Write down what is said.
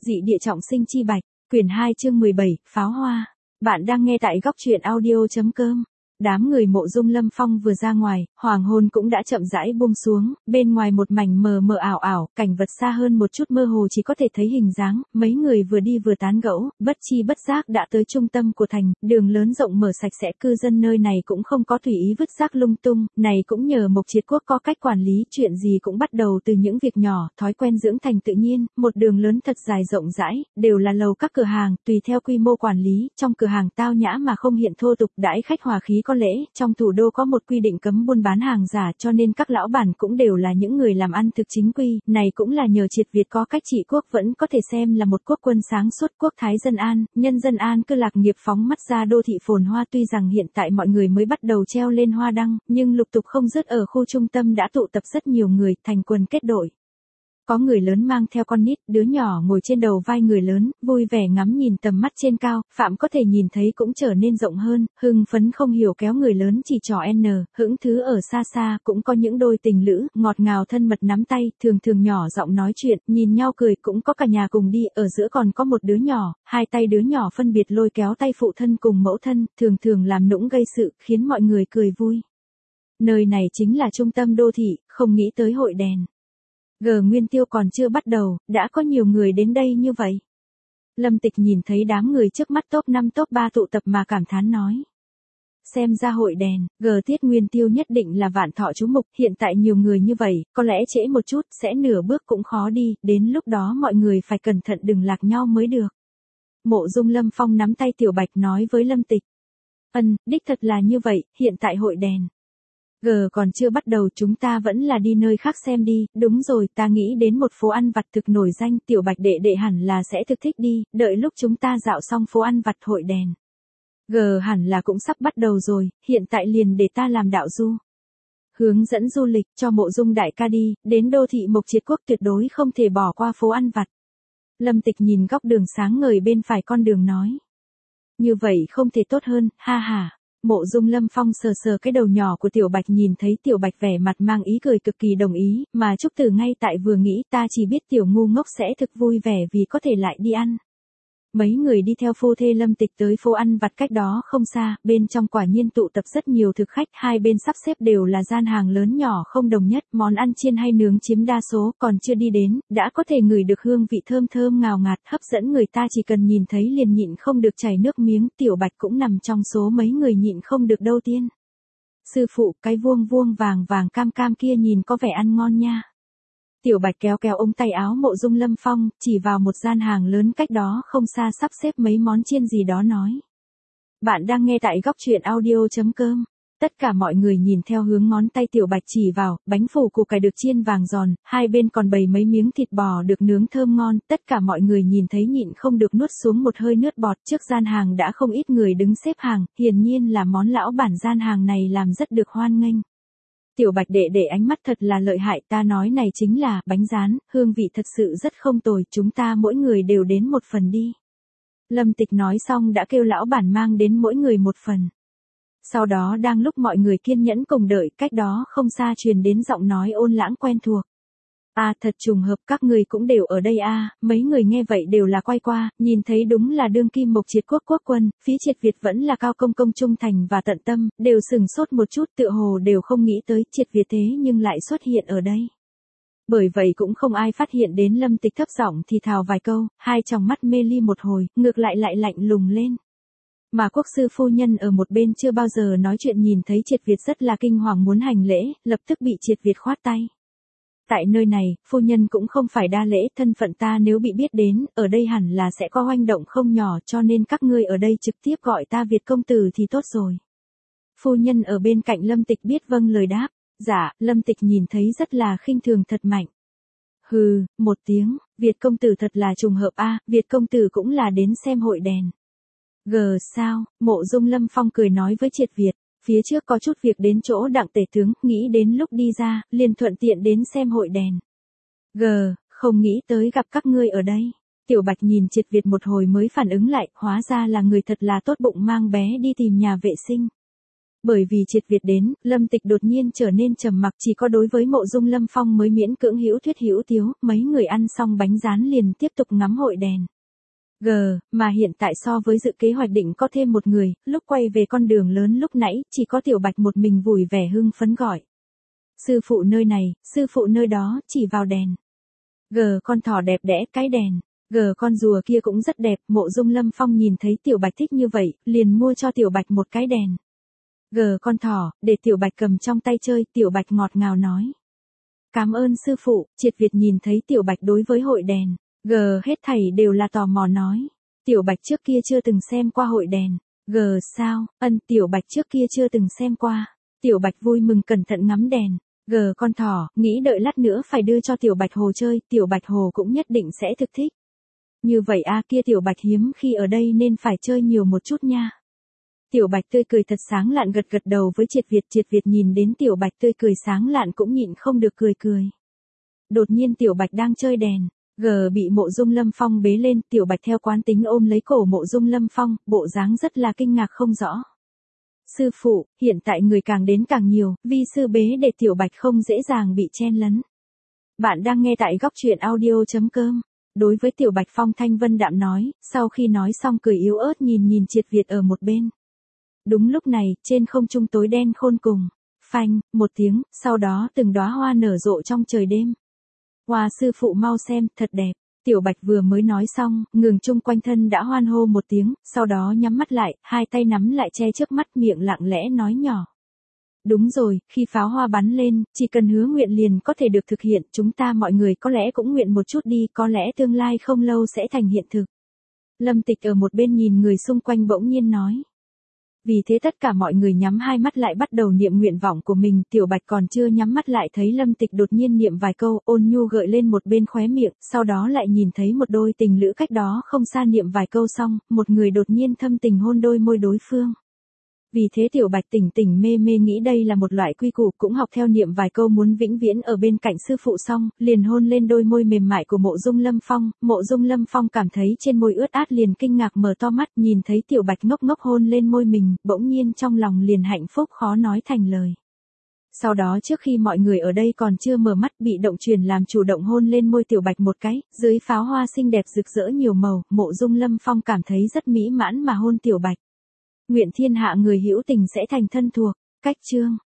Dị địa trọng sinh chi bạch, quyển 2 chương 17, pháo hoa. Bạn đang nghe tại góc truyện audio.com. Đám người Mộ Dung Lâm Phong vừa ra ngoài, hoàng hôn cũng đã chậm rãi buông xuống, bên ngoài một mảnh mờ mờ ảo ảo, cảnh vật xa hơn một chút mơ hồ chỉ có thể thấy hình dáng, mấy người vừa đi vừa tán gẫu, bất chi bất giác đã tới trung tâm của thành, đường lớn rộng mở sạch sẽ, cư dân nơi này cũng không có tùy ý vứt rác lung tung, này cũng nhờ Mộc Triệt Quốc có cách quản lý, chuyện gì cũng bắt đầu từ những việc nhỏ, thói quen dưỡng thành tự nhiên, một đường lớn thật dài rộng rãi, đều là lầu các cửa hàng, tùy theo quy mô quản lý, trong cửa hàng tao nhã mà không hiện thô tục, đãi khách hòa khí có lễ, trong thủ đô có một quy định cấm buôn bán hàng giả cho nên các lão bản cũng đều là những người làm ăn thực chính quy, này cũng là nhờ Triệt Việt có cách trị quốc vẫn có thể xem là một quốc quân sáng suốt, quốc thái dân an, nhân dân an cư lạc nghiệp phóng mắt ra đô thị phồn hoa. Tuy rằng hiện tại mọi người mới bắt đầu treo lên hoa đăng, nhưng lục tục không dứt ở khu trung tâm đã tụ tập rất nhiều người, thành quần kết đội. Có người lớn mang theo con nít, đứa nhỏ ngồi trên đầu vai người lớn, vui vẻ ngắm nhìn tầm mắt trên cao, phạm có thể nhìn thấy cũng trở nên rộng hơn, hưng phấn không hiểu kéo người lớn chỉ trỏ hững thứ ở xa xa, cũng có những đôi tình lữ, ngọt ngào thân mật nắm tay, thường thường nhỏ giọng nói chuyện, nhìn nhau cười, cũng có cả nhà cùng đi, ở giữa còn có một đứa nhỏ, hai tay đứa nhỏ phân biệt lôi kéo tay phụ thân cùng mẫu thân, thường thường làm nũng gây sự, khiến mọi người cười vui. Nơi này chính là trung tâm đô thị, không nghĩ tới hội đèn. Nguyên Tiêu còn chưa bắt đầu, đã có nhiều người đến đây như vậy. Lâm Tịch nhìn thấy đám người trước mắt top 5 top 3 tụ tập mà cảm thán nói. Xem ra hội đèn, Tiết Nguyên Tiêu nhất định là vạn thọ chú mục, hiện tại nhiều người như vậy, có lẽ trễ một chút, sẽ nửa bước cũng khó đi, đến lúc đó mọi người phải cẩn thận đừng lạc nhau mới được. Mộ Dung Lâm Phong nắm tay Tiểu Bạch nói với Lâm Tịch. Đích thật là như vậy, hiện tại hội đèn. Còn chưa bắt đầu, chúng ta vẫn là đi nơi khác xem đi, đúng rồi, ta nghĩ đến một phố ăn vặt thực nổi danh, Tiểu Bạch đệ đệ hẳn là sẽ thực thích đi, đợi lúc chúng ta dạo xong phố ăn vặt hội đèn. Hẳn là cũng sắp bắt đầu rồi, hiện tại liền để ta làm đạo du. Hướng dẫn du lịch cho Mộ Dung đại ca đi, đến đô thị Mộc Triệt Quốc tuyệt đối không thể bỏ qua phố ăn vặt. Lâm Tịch nhìn góc đường sáng ngời bên phải con đường nói. Như vậy không thể tốt hơn, ha ha. Mộ Dung Lâm Phong sờ sờ cái đầu nhỏ của Tiểu Bạch, nhìn thấy Tiểu Bạch vẻ mặt mang ý cười cực kỳ đồng ý, mà Trúc Tử ngay tại vừa nghĩ ta chỉ biết Tiểu ngu ngốc sẽ thực vui vẻ vì có thể lại đi ăn. Mấy người đi theo phu thê Lâm Tịch tới phố ăn vặt cách đó không xa, bên trong quả nhiên tụ tập rất nhiều thực khách, hai bên sắp xếp đều là gian hàng lớn nhỏ không đồng nhất, món ăn chiên hay nướng chiếm đa số, còn chưa đi đến, đã có thể ngửi được hương vị thơm thơm ngào ngạt, hấp dẫn người ta chỉ cần nhìn thấy liền nhịn không được chảy nước miếng, Tiểu Bạch cũng nằm trong số mấy người nhịn không được đâu tiên. Sư phụ, cái vuông vuông vàng vàng cam cam kia nhìn có vẻ ăn ngon nha. Tiểu Bạch kéo kéo ống tay áo Mộ Dung Lâm Phong, chỉ vào một gian hàng lớn cách đó không xa sắp xếp mấy món chiên gì đó nói. Bạn đang nghe tại góc truyện audio.com. Tất cả mọi người nhìn theo hướng ngón tay Tiểu Bạch chỉ vào, bánh phủ củ cải được chiên vàng giòn, hai bên còn bày mấy miếng thịt bò được nướng thơm ngon, tất cả mọi người nhìn thấy nhịn không được nuốt xuống một hơi nước bọt, trước gian hàng đã không ít người đứng xếp hàng, hiển nhiên là món lão bản gian hàng này làm rất được hoan nghênh. Tiểu Bạch đệ đệ ánh mắt thật là lợi hại, ta nói này chính là bánh rán, hương vị thật sự rất không tồi, chúng ta mỗi người đều đến một phần đi. Lâm Tịch nói xong đã kêu lão bản mang đến mỗi người một phần. Sau đó đang lúc mọi người kiên nhẫn cùng đợi, cách đó không xa truyền đến giọng nói ôn lãng quen thuộc. Thật trùng hợp các người cũng đều ở đây mấy người nghe vậy đều là quay qua, nhìn thấy đúng là đương kim Mộc Triệt Quốc quốc quân, phía Triệt Việt vẫn là cao công công trung thành và tận tâm, đều sừng sốt một chút, tựa hồ đều không nghĩ tới Triệt Việt thế nhưng lại xuất hiện ở đây. Bởi vậy cũng không ai phát hiện đến Lâm Tịch thấp giọng thì thào vài câu, hai tròng mắt mê ly một hồi, ngược lại lạnh lùng lên. Mà quốc sư phu nhân ở một bên chưa bao giờ nói chuyện nhìn thấy Triệt Việt rất là kinh hoàng muốn hành lễ, lập tức bị Triệt Việt khoát tay. Tại nơi này, phu nhân cũng không phải đa lễ, thân phận ta nếu bị biết đến, ở đây hẳn là sẽ có hoành động không nhỏ, cho nên các ngươi ở đây trực tiếp gọi ta Việt công tử thì tốt rồi. Phu nhân ở bên cạnh Lâm Tịch biết vâng lời đáp. Dạ, Lâm Tịch nhìn thấy rất là khinh thường thật mạnh. Hừ, một tiếng, Việt công tử thật là trùng hợp Việt công tử cũng là đến xem hội đèn. Sao, Mộ Dung Lâm Phong cười nói với Triệt Việt. Phía trước có chút việc đến chỗ Đặng tể tướng, nghĩ đến lúc đi ra, liền thuận tiện đến xem hội đèn. Không nghĩ tới gặp các ngươi ở đây. Tiểu Bạch nhìn Triệt Việt một hồi mới phản ứng lại, hóa ra là người thật là tốt bụng mang bé đi tìm nhà vệ sinh. Bởi vì Triệt Việt đến, Lâm Tịch đột nhiên trở nên trầm mặc, chỉ có đối với Mộ Dung Lâm Phong mới miễn cưỡng hữu thuyết hữu tiếu, mấy người ăn xong bánh rán liền tiếp tục ngắm hội đèn. Mà hiện tại so với dự kế hoạch định có thêm một người, lúc quay về con đường lớn lúc nãy, chỉ có Tiểu Bạch một mình vui vẻ hưng phấn gọi. Sư phụ nơi này, sư phụ nơi đó, chỉ vào đèn. Con thỏ đẹp đẽ, cái đèn. Con rùa kia cũng rất đẹp, Mộ Dung Lâm Phong nhìn thấy Tiểu Bạch thích như vậy, liền mua cho Tiểu Bạch một cái đèn. Con thỏ, để Tiểu Bạch cầm trong tay chơi, Tiểu Bạch ngọt ngào nói. Cảm ơn sư phụ. Triệt Việt nhìn thấy Tiểu Bạch đối với hội đèn. Hết thảy đều là tò mò nói. Tiểu Bạch trước kia chưa từng xem qua hội đèn. Sao, Tiểu Bạch trước kia chưa từng xem qua. Tiểu Bạch vui mừng cẩn thận ngắm đèn. Con thỏ, nghĩ đợi lát nữa phải đưa cho Tiểu Bạch Hồ chơi, Tiểu Bạch Hồ cũng nhất định sẽ thực thích. Như vậy kia Tiểu Bạch hiếm khi ở đây nên phải chơi nhiều một chút nha. Tiểu Bạch tươi cười thật sáng lạn gật gật đầu với Triệt Việt nhìn đến Tiểu Bạch tươi cười sáng lạn cũng nhịn không được cười. Đột nhiên Tiểu Bạch đang chơi đèn, bị Mộ Dung Lâm Phong bế lên, Tiểu Bạch theo quán tính ôm lấy cổ Mộ Dung Lâm Phong, bộ dáng rất là kinh ngạc không rõ. Sư phụ, hiện tại người càng đến càng nhiều, vi sư bế để Tiểu Bạch không dễ dàng bị chen lấn. Bạn đang nghe tại góc truyện audio.com. Đối với Tiểu Bạch Phong thanh vân đạm nói, sau khi nói xong cười yếu ớt nhìn Triệt Việt ở một bên. Đúng lúc này, trên không trung tối đen khôn cùng. Phanh, một tiếng, sau đó từng đóa hoa nở rộ trong trời đêm. Hoa sư phụ mau xem, thật đẹp. Tiểu Bạch vừa mới nói xong, ngừng chung quanh thân đã hoan hô một tiếng, sau đó nhắm mắt lại, hai tay nắm lại che trước mắt miệng lặng lẽ nói nhỏ. Đúng rồi, khi pháo hoa bắn lên, chỉ cần hứa nguyện liền có thể được thực hiện, chúng ta mọi người có lẽ cũng nguyện một chút đi, có lẽ tương lai không lâu sẽ thành hiện thực. Lâm Tịch ở một bên nhìn người xung quanh bỗng nhiên nói. Vì thế tất cả mọi người nhắm hai mắt lại bắt đầu niệm nguyện vọng của mình, Tiểu Bạch còn chưa nhắm mắt lại thấy Lâm Tịch đột nhiên niệm vài câu, ôn nhu gợi lên một bên khóe miệng, sau đó lại nhìn thấy một đôi tình lữ cách đó không xa niệm vài câu xong, một người đột nhiên thâm tình hôn đôi môi đối phương. Vì thế Tiểu Bạch tỉnh mê nghĩ đây là một loại quy củ, cũng học theo niệm vài câu muốn vĩnh viễn ở bên cạnh sư phụ xong, liền hôn lên đôi môi mềm mại của Mộ Dung Lâm Phong. Mộ Dung Lâm Phong cảm thấy trên môi ướt át liền kinh ngạc mở to mắt, nhìn thấy Tiểu Bạch ngốc hôn lên môi mình, bỗng nhiên trong lòng liền hạnh phúc khó nói thành lời. Sau đó trước khi mọi người ở đây còn chưa mở mắt, bị động truyền làm chủ động hôn lên môi Tiểu Bạch một cái, dưới pháo hoa xinh đẹp rực rỡ nhiều màu, Mộ Dung Lâm Phong cảm thấy rất mỹ mãn mà hôn Tiểu Bạch. Nguyện thiên hạ người hữu tình sẽ thành thân thuộc. Cách chương